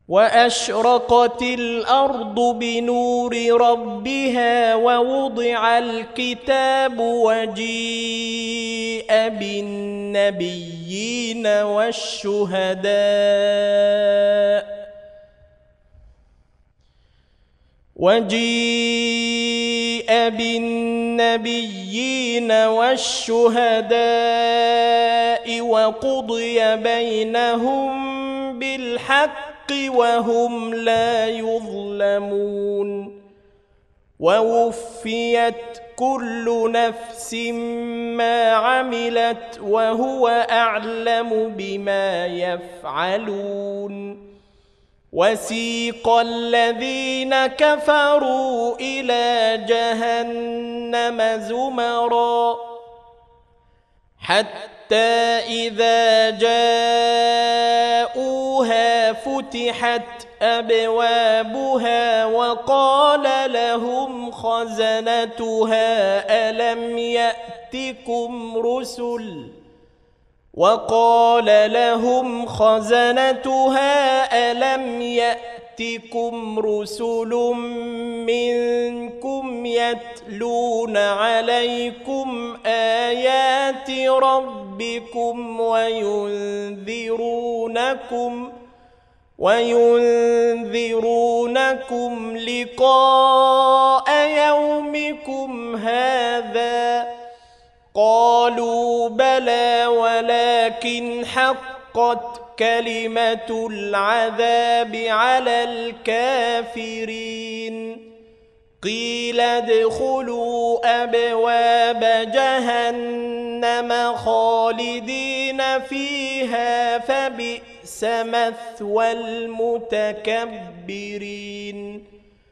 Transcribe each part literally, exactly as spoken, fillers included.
وأشرقت الأرض بنور ربها ووضع الكتاب وجيء بالنبيين والشهداء وجيء بالنبيين والشهداء وقضي بينهم بالحق وهم لا يظلمون ووفيت كل نفس ما عملت وهو أعلم بما يفعلون وسيق الذين كفروا إلى جهنم زمرا حتى إذا جاءوها فتحت أبوابها وقال لهم خزنتها ألم يأتكم رسل وقال لهم خزنتها ألم يأتكم رسل منكم يتلون عليكم آيات ربكم وينذرونكم وينذرونكم لقاء يومكم هذا قالوا بلى ولكن حقت كلمة العذاب على الكافرين قيل ادخلوا أبواب جهنم خالدين فيها فبئس مثوى المتكبرين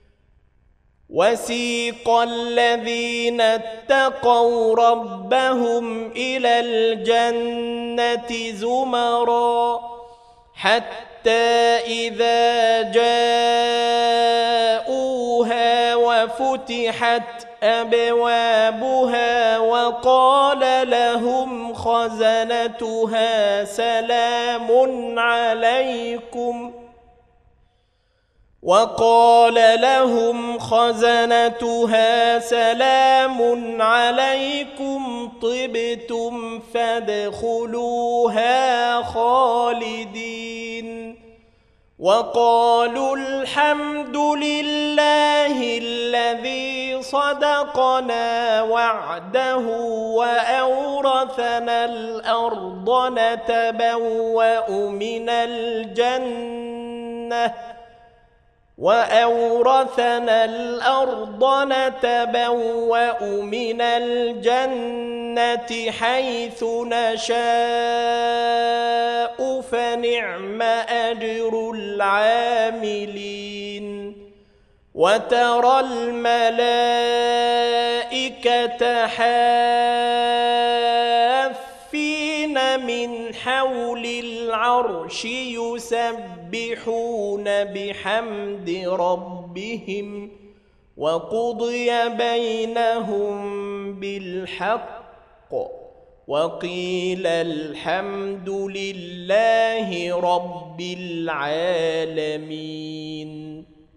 وسيق الذين اتقوا ربهم إلى الجنة زمرا حتى إذا جاءوها وفتحت أبوابها وقال لهم خزنتها سلام عليكم وقال لهم خزنتها سلام عليكم طبتم فادخلوها خالدين وقالوا الحمد لله الذي صدقنا وعده وأورثنا الأرض نتبوأ من الجنة وأورثنا الأرض نتبوأ من الجنة حيث نشاء فنعم أجر العاملين وترى الملائكة حافين من حول العرش يسبحون بحمد ربهم وقضي بينهم بالحق وقيل الحمد لله رب العالمين.